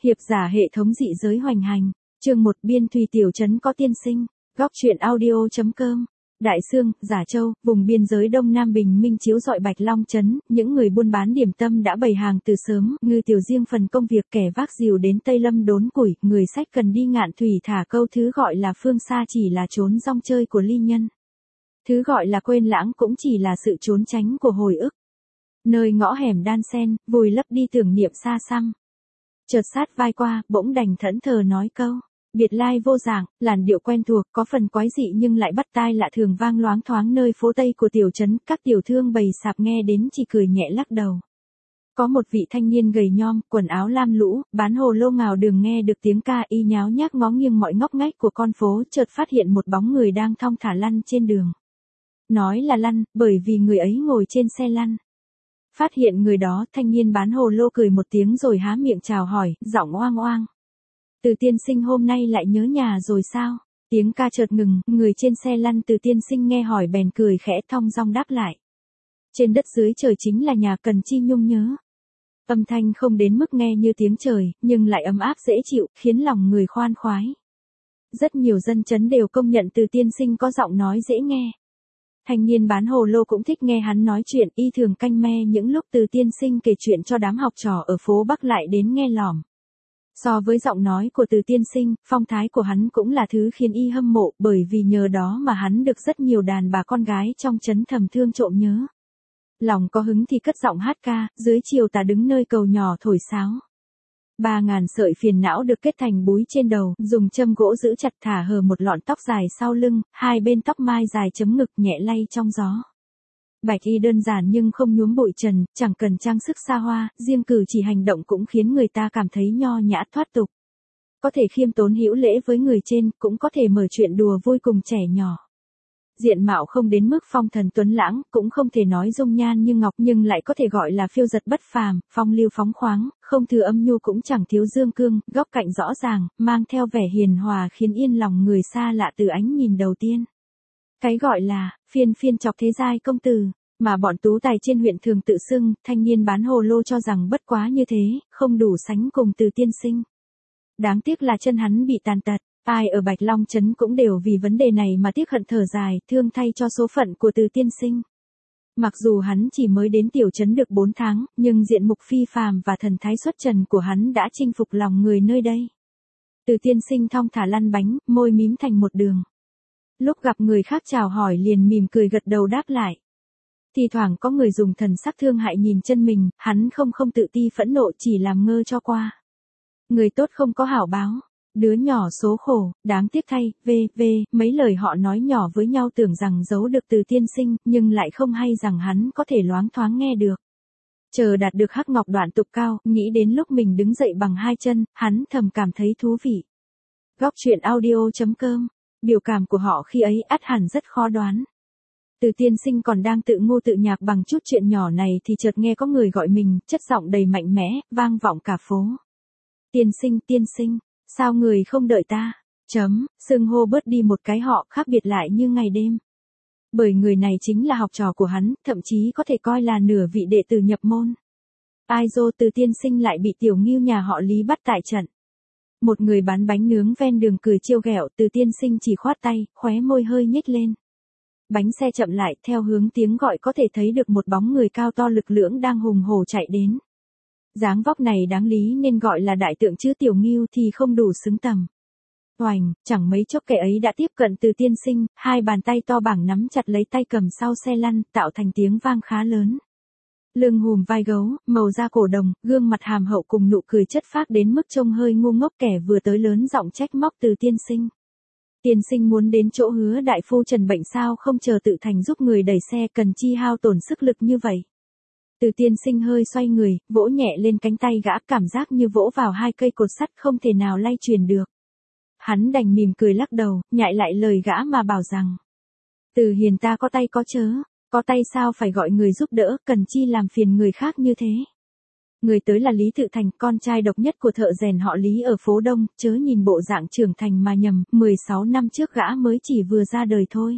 Hiệp giả hệ thống dị giới hoành hành. Chương 1 Biên thùy tiểu trấn có tiên sinh. Góc truyện audio.com. Đại Sương, Giả Châu, vùng biên giới Đông Nam bình minh chiếu rọi Bạch Long trấn, những người buôn bán điểm tâm đã bày hàng từ sớm, ngư tiểu riêng phần công việc kẻ vác rìu đến Tây Lâm đốn củi, người sách cần đi ngạn thủy thả câu thứ gọi là phương xa chỉ là trốn rong chơi của ly nhân. Thứ gọi là quên lãng cũng chỉ là sự trốn tránh của hồi ức. Nơi ngõ hẻm đan sen, vùi lấp đi tưởng niệm xa xăm. Chợt sát vai qua, bỗng đành thẫn thờ nói câu. Biệt lai vô dạng, làn điệu quen thuộc, có phần quái dị nhưng lại bắt tai lạ thường vang loáng thoáng nơi phố Tây của tiểu trấn, các tiểu thương bày sạp nghe đến chỉ cười nhẹ lắc đầu. Có một vị thanh niên gầy nhom, quần áo lam lũ, bán hồ lô ngào đường nghe được tiếng ca y nháo nhác ngó nghiêng mọi ngóc ngách của con phố, chợt phát hiện một bóng người đang thong thả lăn trên đường. Nói là lăn, bởi vì người ấy ngồi trên xe lăn. Phát hiện người đó, thanh niên bán hồ lô cười một tiếng rồi há miệng chào hỏi, giọng oang oang. Từ tiên sinh hôm nay lại nhớ nhà rồi sao? Tiếng ca chợt ngừng, người trên xe lăn Từ tiên sinh nghe hỏi bèn cười khẽ thong dong đáp lại. Trên đất dưới trời chính là nhà cần chi nhung nhớ. Âm thanh không đến mức nghe như tiếng trời, nhưng lại ấm áp dễ chịu, khiến lòng người khoan khoái. Rất nhiều dân chấn đều công nhận Từ tiên sinh có giọng nói dễ nghe. Thanh niên bán hồ lô cũng thích nghe hắn nói chuyện, y thường canh me những lúc Từ tiên sinh kể chuyện cho đám học trò ở phố Bắc lại đến nghe lỏm. So với giọng nói của Từ tiên sinh, phong thái của hắn cũng là thứ khiến y hâm mộ, bởi vì nhờ đó mà hắn được rất nhiều đàn bà con gái trong trấn thầm thương trộm nhớ. Lòng có hứng thì cất giọng hát ca, dưới chiều tà đứng nơi cầu nhỏ thổi sáo. 3.000 sợi phiền não được kết thành búi trên đầu, dùng châm gỗ giữ chặt thả hờ một lọn tóc dài sau lưng, hai bên tóc mai dài chấm ngực nhẹ lay trong gió. Bạch y đơn giản nhưng không nhuốm bụi trần, chẳng cần trang sức xa hoa, riêng cử chỉ hành động cũng khiến người ta cảm thấy nho nhã thoát tục. Có thể khiêm tốn hữu lễ với người trên, cũng có thể mở chuyện đùa vui cùng trẻ nhỏ. Diện mạo không đến mức phong thần tuấn lãng, cũng không thể nói dung nhan như ngọc nhưng lại có thể gọi là phiêu giật bất phàm, phong lưu phóng khoáng, không thừa âm nhu cũng chẳng thiếu dương cương, góc cạnh rõ ràng, mang theo vẻ hiền hòa khiến yên lòng người xa lạ từ ánh nhìn đầu tiên. Cái gọi là phiên phiên chọc thế giai công tử, mà bọn tú tài trên huyện thường tự xưng, thanh niên bán hồ lô cho rằng bất quá như thế, không đủ sánh cùng Từ tiên sinh. Đáng tiếc là chân hắn bị tàn tật, ai ở Bạch Long trấn cũng đều vì vấn đề này mà tiếc hận thở dài, thương thay cho số phận của Từ tiên sinh. Mặc dù hắn chỉ mới đến tiểu trấn được 4 tháng, nhưng diện mục phi phàm và thần thái xuất trần của hắn đã chinh phục lòng người nơi đây. Từ tiên sinh thong thả lăn bánh, môi mím thành một đường. Lúc gặp người khác chào hỏi liền mỉm cười gật đầu đáp lại. Thì thoảng có người dùng thần sắc thương hại nhìn chân mình, hắn không tự ti phẫn nộ chỉ làm ngơ cho qua. Người tốt không có hảo báo, đứa nhỏ số khổ, đáng tiếc thay, mấy lời họ nói nhỏ với nhau tưởng rằng giấu được Từ tiên sinh, nhưng lại không hay rằng hắn có thể loáng thoáng nghe được. Chờ đạt được hắc ngọc đoạn tục cao, nghĩ đến lúc mình đứng dậy bằng hai chân, hắn thầm cảm thấy thú vị. Góc truyện audio.com. Biểu cảm của họ khi ấy ắt hẳn rất khó đoán. Từ tiên sinh còn đang tự ngu tự nhạc bằng chút chuyện nhỏ này thì chợt nghe có người gọi mình, chất giọng đầy mạnh mẽ, vang vọng cả phố. Tiên sinh, sao người không đợi ta? Xưng hô bớt đi một cái họ khác biệt lại như ngày đêm. Bởi người này chính là học trò của hắn, thậm chí có thể coi là nửa vị đệ tử nhập môn. Ai dô Từ tiên sinh lại bị tiểu ngưu nhà họ Lý bắt tại trận. Một người bán bánh nướng ven đường cười trêu ghẹo, Từ tiên sinh chỉ khoát tay, khóe môi hơi nhếch lên. Bánh xe chậm lại, theo hướng tiếng gọi có thể thấy được một bóng người cao to lực lưỡng đang hùng hổ chạy đến. Dáng vóc này đáng lý nên gọi là đại tượng chứ tiểu ngưu thì không đủ xứng tầm. Oành, chẳng mấy chốc kẻ ấy đã tiếp cận Từ tiên sinh, hai bàn tay to bằng nắm chặt lấy tay cầm sau xe lăn, tạo thành tiếng vang khá lớn. Lưng hùm vai gấu, màu da cổ đồng, gương mặt hàm hậu cùng nụ cười chất phác đến mức trông hơi ngu ngốc, kẻ vừa tới lớn giọng trách móc Từ tiên sinh. Tiên sinh muốn đến chỗ Hứa đại phu trần bệnh sao không chờ tự thành giúp người đẩy xe, cần chi hao tổn sức lực như vậy. Từ tiên sinh hơi xoay người, vỗ nhẹ lên cánh tay gã, cảm giác như vỗ vào hai cây cột sắt không thể nào lay truyền được. Hắn đành mỉm cười lắc đầu, nhại lại lời gã mà bảo rằng. Từ hiền ta có tay có chớ, có tay sao phải gọi người giúp đỡ, cần chi làm phiền người khác như thế. Người tới là Lý Tự Thành, con trai độc nhất của thợ rèn họ Lý ở phố Đông, chớ nhìn bộ dạng trưởng thành mà nhầm, 16 năm trước gã mới chỉ vừa ra đời thôi.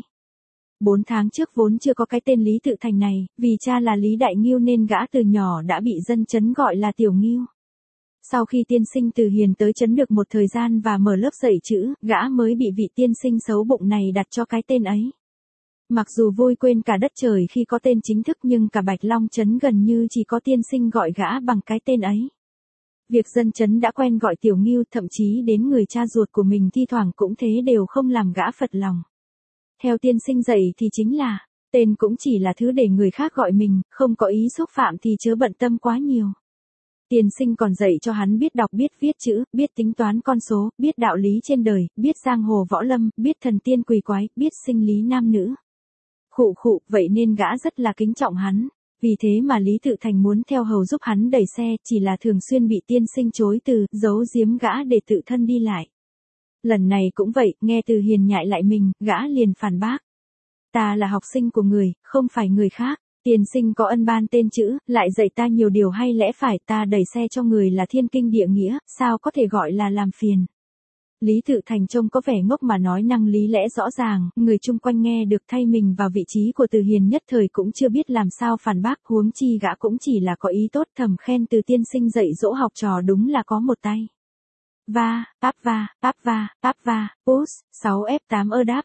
4 tháng trước vốn chưa có cái tên Lý Tự Thành này, vì cha là Lý Đại Ngưu nên gã từ nhỏ đã bị dân chấn gọi là Tiểu Ngưu. Sau khi tiên sinh Từ Hiền tới trấn được một thời gian và mở lớp dạy chữ, gã mới bị vị tiên sinh xấu bụng này đặt cho cái tên ấy. Mặc dù vui quên cả đất trời khi có tên chính thức nhưng cả Bạch Long trấn gần như chỉ có tiên sinh gọi gã bằng cái tên ấy. Việc dân trấn đã quen gọi Tiểu Ngưu, thậm chí đến người cha ruột của mình thi thoảng cũng thế đều không làm gã phật lòng. Theo tiên sinh dạy thì chính là, tên cũng chỉ là thứ để người khác gọi mình, không có ý xúc phạm thì chớ bận tâm quá nhiều. Tiên sinh còn dạy cho hắn biết đọc biết viết chữ, biết tính toán con số, biết đạo lý trên đời, biết giang hồ võ lâm, biết thần tiên quỷ quái, biết sinh lý nam nữ. Khụ khụ, vậy nên gã rất là kính trọng hắn. Vì thế mà Lý Tự Thành muốn theo hầu giúp hắn đẩy xe, chỉ là thường xuyên bị tiên sinh chối từ, giấu giếm gã để tự thân đi lại. Lần này cũng vậy, nghe Từ Hiền nhại lại mình, gã liền phản bác. Ta là học sinh của người, không phải người khác. Tiên sinh có ân ban tên chữ, lại dạy ta nhiều điều hay lẽ phải, ta đẩy xe cho người là thiên kinh địa nghĩa, sao có thể gọi là làm phiền. Lý Tự Thành trông có vẻ ngốc mà nói năng lý lẽ rõ ràng, người chung quanh nghe được thay mình vào vị trí của Từ Hiền nhất thời cũng chưa biết làm sao phản bác, huống chi gã cũng chỉ là có ý tốt thầm khen Từ tiên sinh dạy dỗ học trò đúng là có một tay. Áp va, push, 6F8 đáp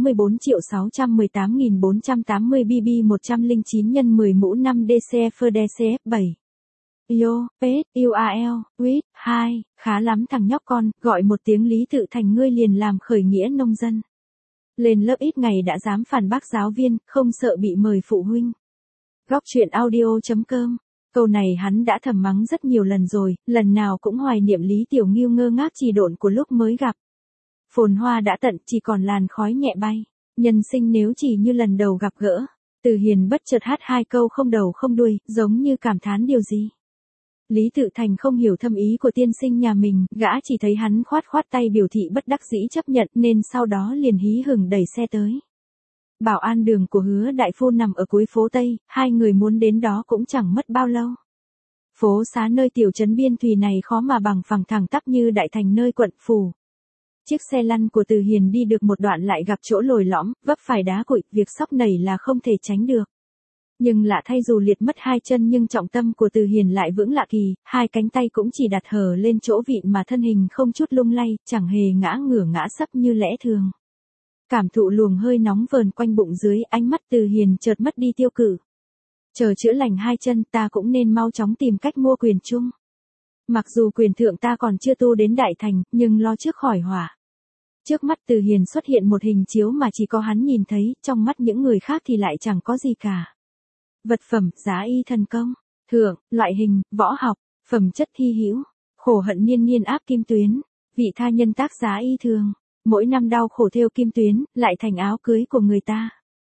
64.618.480 BB 109 x 10 mũ 5 DC FDCF 7. Yo, pet, URL, with, 2, khá lắm thằng nhóc con, gọi một tiếng Lý Tự Thành ngươi liền làm khởi nghĩa nông dân. Lên lớp ít ngày đã dám phản bác giáo viên, không sợ bị mời phụ huynh. Góc truyện audio.com. Câu này hắn đã thầm mắng rất nhiều lần rồi, lần nào cũng hoài niệm Lý Tiểu Ngưu ngơ ngác trì độn của lúc mới gặp. Phồn hoa đã tận, chỉ còn làn khói nhẹ bay. Nhân sinh nếu chỉ như lần đầu gặp gỡ. Từ Hiền bất chợt hát hai câu không đầu không đuôi, giống như cảm thán điều gì. Lý Tự Thành không hiểu thâm ý của tiên sinh nhà mình, gã chỉ thấy hắn khoát khoát tay biểu thị bất đắc dĩ chấp nhận nên sau đó liền hí hửng đẩy xe tới. Bảo an đường của Hứa đại phu nằm ở cuối phố Tây, hai người muốn đến đó cũng chẳng mất bao lâu. Phố xá nơi tiểu trấn biên thùy này khó mà bằng phẳng thẳng tắp như đại thành nơi quận phủ. Chiếc xe lăn của Từ Hiền đi được một đoạn lại gặp chỗ lồi lõm, vấp phải đá cuội, việc sóc nảy là không thể tránh được. Nhưng lạ thay dù liệt mất hai chân nhưng trọng tâm của Từ Hiền lại vững lạ kỳ, hai cánh tay cũng chỉ đặt hở lên chỗ vịn mà thân hình không chút lung lay, chẳng hề ngã ngửa ngã sấp như lẽ thường. Cảm thụ luồng hơi nóng vờn quanh bụng dưới, ánh mắt Từ Hiền chợt mất đi tiêu cự. Chờ chữa lành hai chân ta cũng nên mau chóng tìm cách mua quyền chung. Mặc dù quyền thượng ta còn chưa tu đến đại thành, nhưng lo trước khỏi họa. Trước mắt Từ Hiền xuất hiện một hình chiếu mà chỉ có hắn nhìn thấy, trong mắt những người khác thì lại chẳng có gì cả. Vật phẩm, giá y thần công, thượng, loại hình, võ học, phẩm chất hy hữu, khổ hận niên niên áp kim tuyến, vị tha nhân tác giá y thường, mỗi năm đau khổ thêu kim tuyến, lại thành áo cưới của người ta.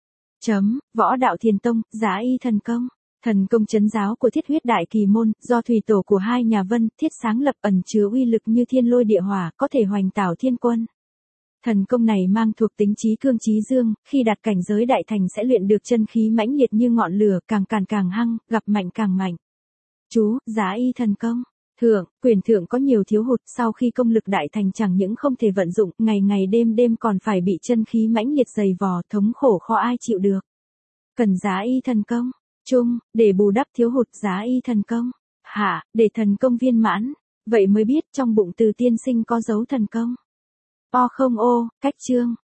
Võ đạo thiền tông, giá y thần công trấn giáo của Thiết Huyết Đại Kỳ Môn, do thủy tổ của hai nhà Vân, Thiết sáng lập ẩn chứa uy lực như thiên lôi địa hỏa, có thể hoành tảo thiên quân. Thần công này mang thuộc tính trí cương trí dương, khi đạt cảnh giới đại thành sẽ luyện được chân khí mãnh liệt như ngọn lửa, càng càn càng hăng, gặp mạnh càng mạnh. Chú, giá y thần công. Thượng, quyền thượng có nhiều thiếu hụt, sau khi công lực đại thành chẳng những không thể vận dụng, ngày ngày đêm đêm còn phải bị chân khí mãnh liệt dày vò, thống khổ khó ai chịu được. Cần giá y thần công. Trung, để bù đắp thiếu hụt giá y thần công. Hạ, để thần công viên mãn. Vậy mới biết trong bụng Từ tiên sinh có dấu thần công. O không ô, cách chương.